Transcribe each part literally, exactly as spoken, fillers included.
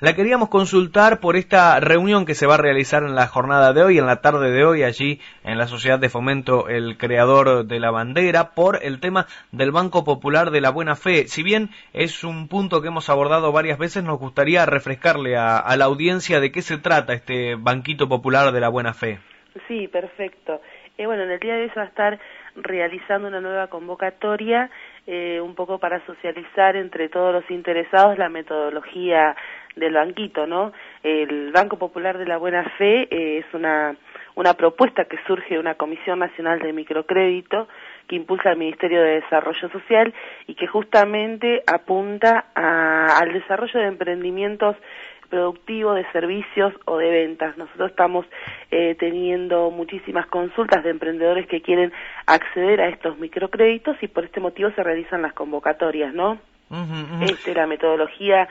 La queríamos consultar por esta reunión que se va a realizar en la jornada de hoy, en la tarde de hoy, allí en la Sociedad de Fomento El Creador de la Bandera, por el tema del Banco Popular de la Buena Fe. Si bien es un punto que hemos abordado varias veces, nos gustaría refrescarle a, a la audiencia de qué se trata este Banquito Popular de la Buena Fe. Sí, perfecto. Eh, bueno, en el día de hoy se va a estar realizando una nueva convocatoria, eh, un poco para socializar entre todos los interesados la metodología del banquito, ¿no? El Banco Popular de la Buena Fe eh, es una, una propuesta que surge de una Comisión Nacional de Microcrédito que impulsa el Ministerio de Desarrollo Social y que justamente apunta a, al desarrollo de emprendimientos productivo, de servicios o de ventas. Nosotros estamos eh, teniendo muchísimas consultas de emprendedores que quieren acceder a estos microcréditos y por este motivo se realizan las convocatorias, ¿no? Uh-huh, uh-huh. Este, la metodología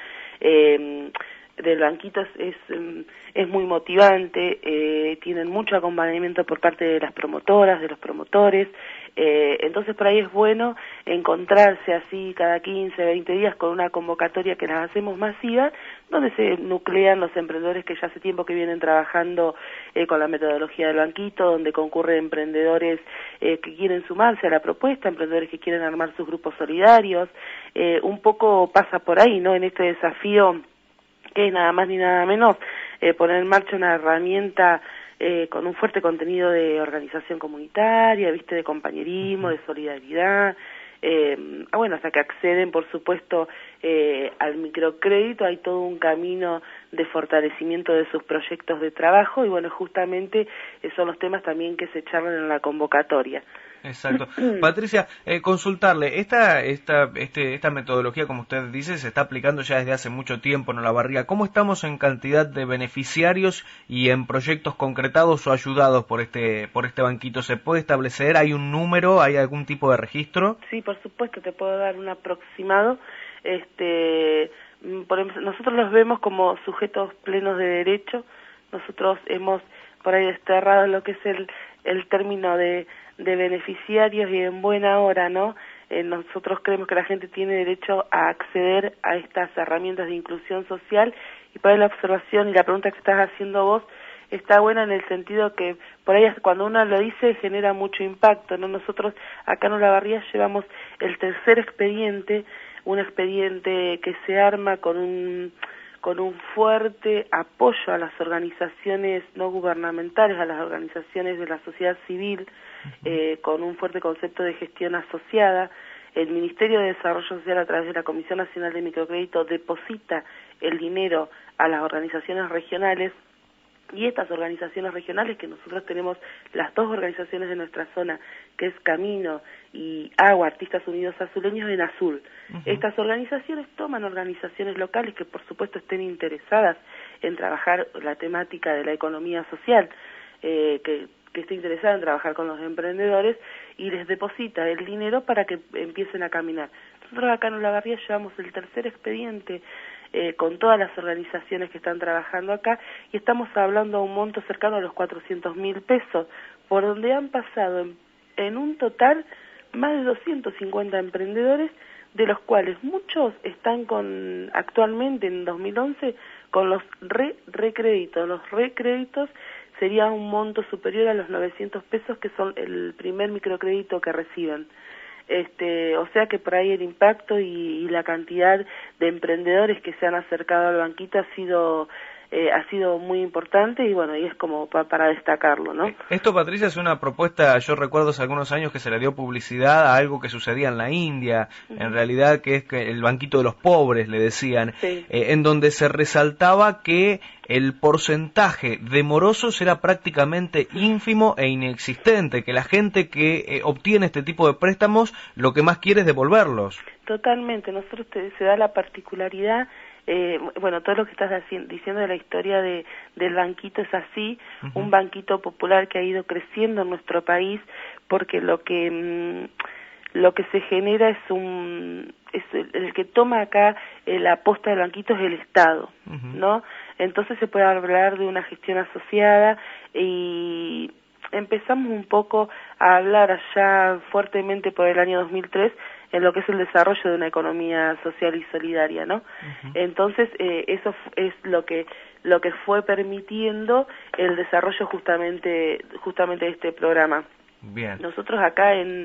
eh, del banquito es, es, es muy motivante, eh, tienen mucho acompañamiento por parte de las promotoras, de los promotores, eh, entonces por ahí es bueno encontrarse así cada quince, veinte días con una convocatoria que las hacemos masiva, donde se nuclean los emprendedores que ya hace tiempo que vienen trabajando eh, con la metodología del banquito, donde concurren emprendedores eh, que quieren sumarse a la propuesta, emprendedores que quieren armar sus grupos solidarios, eh, un poco pasa por ahí, ¿no? En este desafío que es nada más ni nada menos eh, poner en marcha una herramienta eh, con un fuerte contenido de organización comunitaria, viste, de compañerismo, de solidaridad, eh, ah, bueno, hasta que acceden, por supuesto, eh, al microcrédito, hay todo un camino de fortalecimiento de sus proyectos de trabajo y bueno, justamente eh, son los temas también que se charlan en la convocatoria. Exacto. Patricia, eh, consultarle, esta, esta, este, esta metodología, como usted dice, se está aplicando ya desde hace mucho tiempo en Olavarría. ¿Cómo estamos en cantidad de beneficiarios y en proyectos concretados o ayudados por este, por este banquito? ¿Se puede establecer? ¿Hay un número? ¿Hay algún tipo de registro? Sí, por supuesto, te puedo dar un aproximado. Este, por ejemplo, nosotros los vemos como sujetos plenos de derecho. Nosotros hemos por ahí desterrado lo que es el, el término de de beneficiarios y en buena hora, ¿no? Eh, nosotros creemos que la gente tiene derecho a acceder a estas herramientas de inclusión social y por ahí la observación y la pregunta que estás haciendo vos está buena en el sentido que por ahí cuando uno lo dice genera mucho impacto, ¿no? Nosotros acá en Olavarría llevamos el tercer expediente, un expediente que se arma con un con un fuerte apoyo a las organizaciones no gubernamentales, a las organizaciones de la sociedad civil, eh, con un fuerte concepto de gestión asociada. El Ministerio de Desarrollo Social, a través de la Comisión Nacional de Microcrédito, deposita el dinero a las organizaciones regionales, y estas organizaciones regionales, que nosotros tenemos las dos organizaciones de nuestra zona, que es Camino y Agua, Artistas Unidos Azuleños, en azul. Uh-huh. Estas organizaciones toman organizaciones locales que por supuesto estén interesadas en trabajar la temática de la economía social, eh, que, que esté interesada en trabajar con los emprendedores, y les deposita el dinero para que empiecen a caminar. Nosotros acá en Olavarría llevamos el tercer expediente Eh, con todas las organizaciones que están trabajando acá, y estamos hablando de un monto cercano a los cuatrocientos mil pesos, por donde han pasado en, en un total más de doscientos cincuenta emprendedores, de los cuales muchos están con actualmente en dos mil once con los re recréditos. Los recréditos sería un monto superior a los novecientos pesos, que son el primer microcrédito que reciben. Este, o sea que por ahí el impacto y, y la cantidad de emprendedores que se han acercado al banquito ha sido eh, ha sido muy importante, y bueno, y es como pa, para destacarlo, ¿no? Esto, Patricia, es una propuesta, yo recuerdo hace algunos años que se le dio publicidad a algo que sucedía en la India, uh-huh. En realidad que es que el banquito de los pobres, le decían, sí. eh, en donde se resaltaba que el porcentaje de morosos era prácticamente ínfimo e inexistente, que la gente que eh, obtiene este tipo de préstamos lo que más quiere es devolverlos. Totalmente, nosotros te, se da la particularidad, eh, bueno, todo lo que estás diciendo de la historia de del banquito es así, uh-huh. Un banquito popular que ha ido creciendo en nuestro país, porque lo que mmm, lo que se genera es un es el, el que toma acá eh, la aposta del banquito es el Estado, uh-huh. ¿No? Entonces se puede hablar de una gestión asociada, y empezamos un poco a hablar allá fuertemente por el año dos mil tres en lo que es el desarrollo de una economía social y solidaria, ¿no? Uh-huh. Entonces, eh, eso es lo que lo que fue permitiendo el desarrollo justamente justamente de este programa. Bien. Nosotros acá en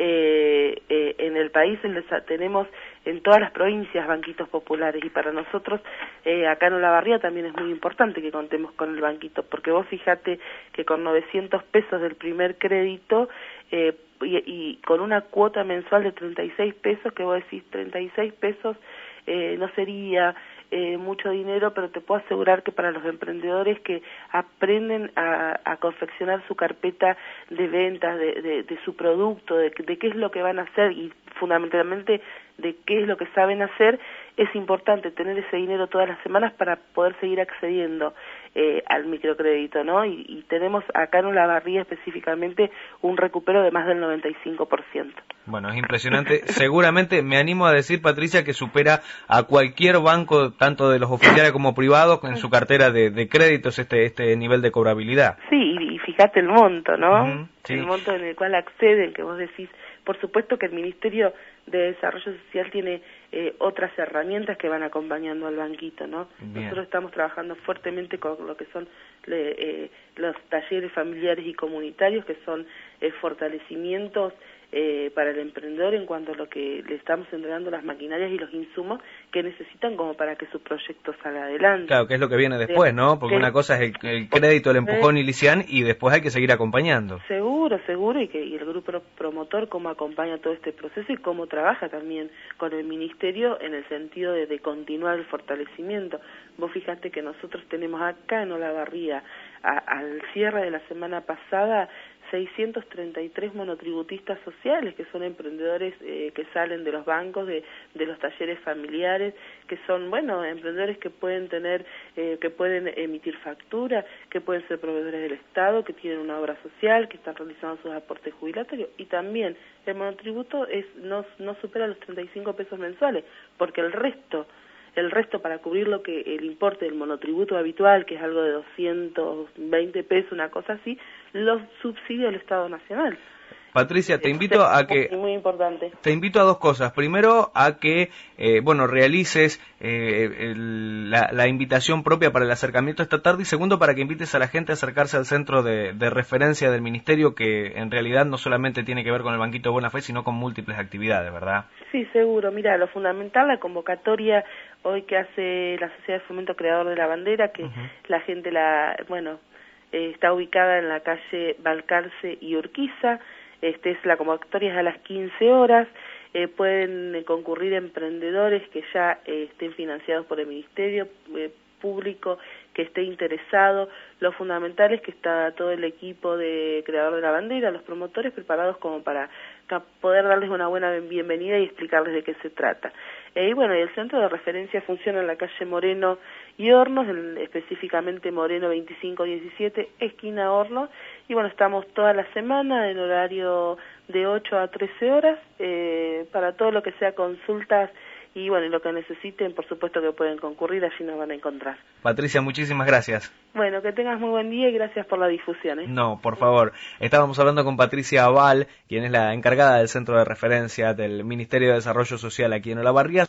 eh, eh, en el país tenemos en todas las provincias banquitos populares, y para nosotros eh, acá en Olavarría también es muy importante que contemos con el banquito, porque vos fijate que con novecientos pesos del primer crédito eh, y, y con una cuota mensual de treinta y seis pesos, que vos decís treinta y seis pesos eh, no sería Eh, mucho dinero, pero te puedo asegurar que para los emprendedores que aprenden a, a confeccionar su carpeta de ventas, de, de, de su producto, de, de qué es lo que van a hacer y fundamentalmente de qué es lo que saben hacer, es importante tener ese dinero todas las semanas para poder seguir accediendo eh, al microcrédito, ¿no? Y, y tenemos acá en Olavarría específicamente un recupero de más del noventa y cinco por ciento. Bueno, es impresionante. Seguramente me animo a decir, Patricia, que supera a cualquier banco, tanto de los oficiales como privados, en su cartera de, de créditos este este nivel de cobrabilidad. Sí, y, y fíjate el monto, ¿no? Uh-huh, sí. El monto en el cual acceden, que vos decís. Por supuesto que el Ministerio de Desarrollo Social tiene eh, otras herramientas que van acompañando al banquito, ¿no? Bien. Nosotros estamos trabajando fuertemente con lo que son le, eh, los talleres familiares y comunitarios, que son eh, fortalecimientos eh, para el emprendedor en cuanto a lo que le estamos entregando las maquinarias y los insumos que necesitan como para que su proyecto salga adelante. Claro, que es lo que viene después, ¿no? Porque una cosa es el, el crédito, el empujón inicial, y después hay que seguir acompañando. Seguro, seguro, y que y el grupo promotor cómo acompaña todo este proceso y cómo trabaja también con el Ministerio en el sentido de, de continuar el fortalecimiento. Vos fijate que nosotros tenemos acá en Olavarría, a, al cierre de la semana pasada, seiscientos treinta y tres monotributistas sociales, que son emprendedores eh, que salen de los bancos, de, de los talleres familiares, que son, bueno, emprendedores que pueden tener, eh, que pueden emitir factura, que pueden ser proveedores del Estado, que tienen una obra social, que están realizando sus aportes jubilatorios, y también el monotributo es no, no supera los treinta y cinco pesos mensuales, porque el resto el resto para cubrir lo que el importe del monotributo habitual, que es algo de doscientos veinte pesos, una cosa así, los subsidia el Estado Nacional. Patricia, te invito a que muy importante. Te invito a dos cosas. Primero, a que eh, bueno realices eh, el, la, la invitación propia para el acercamiento esta tarde, y segundo, para que invites a la gente a acercarse al centro de, de referencia del Ministerio, que en realidad no solamente tiene que ver con el Banquito Buena Fe, sino con múltiples actividades, ¿verdad? Sí, seguro. Mira, lo fundamental, la convocatoria hoy que hace la Sociedad de Fomento Creador de la Bandera, que uh-huh. la gente la bueno eh, está ubicada en la calle Balcarce y Urquiza. Este es la convocatoria es a las quince horas, eh, pueden eh, concurrir emprendedores que ya eh, estén financiados por el Ministerio, eh, público que esté interesado. Lo fundamental es que está todo el equipo de Creador de la Bandera, los promotores preparados como para poder darles una buena bienvenida y explicarles de qué se trata. Eh, y bueno, y el centro de referencia funciona en la calle Moreno y Hornos, en, específicamente Moreno veinticinco diecisiete, esquina Hornos, y bueno, estamos toda la semana en horario de ocho a trece horas, eh, para todo lo que sea consultas y bueno, y lo que necesiten, por supuesto que pueden concurrir, allí nos van a encontrar. Patricia, muchísimas gracias. Bueno, que tengas muy buen día y gracias por la difusión, ¿eh? No, por favor. Estábamos hablando con Patricia Aval, quien es la encargada del centro de referencia del Ministerio de Desarrollo Social aquí en Olavarría.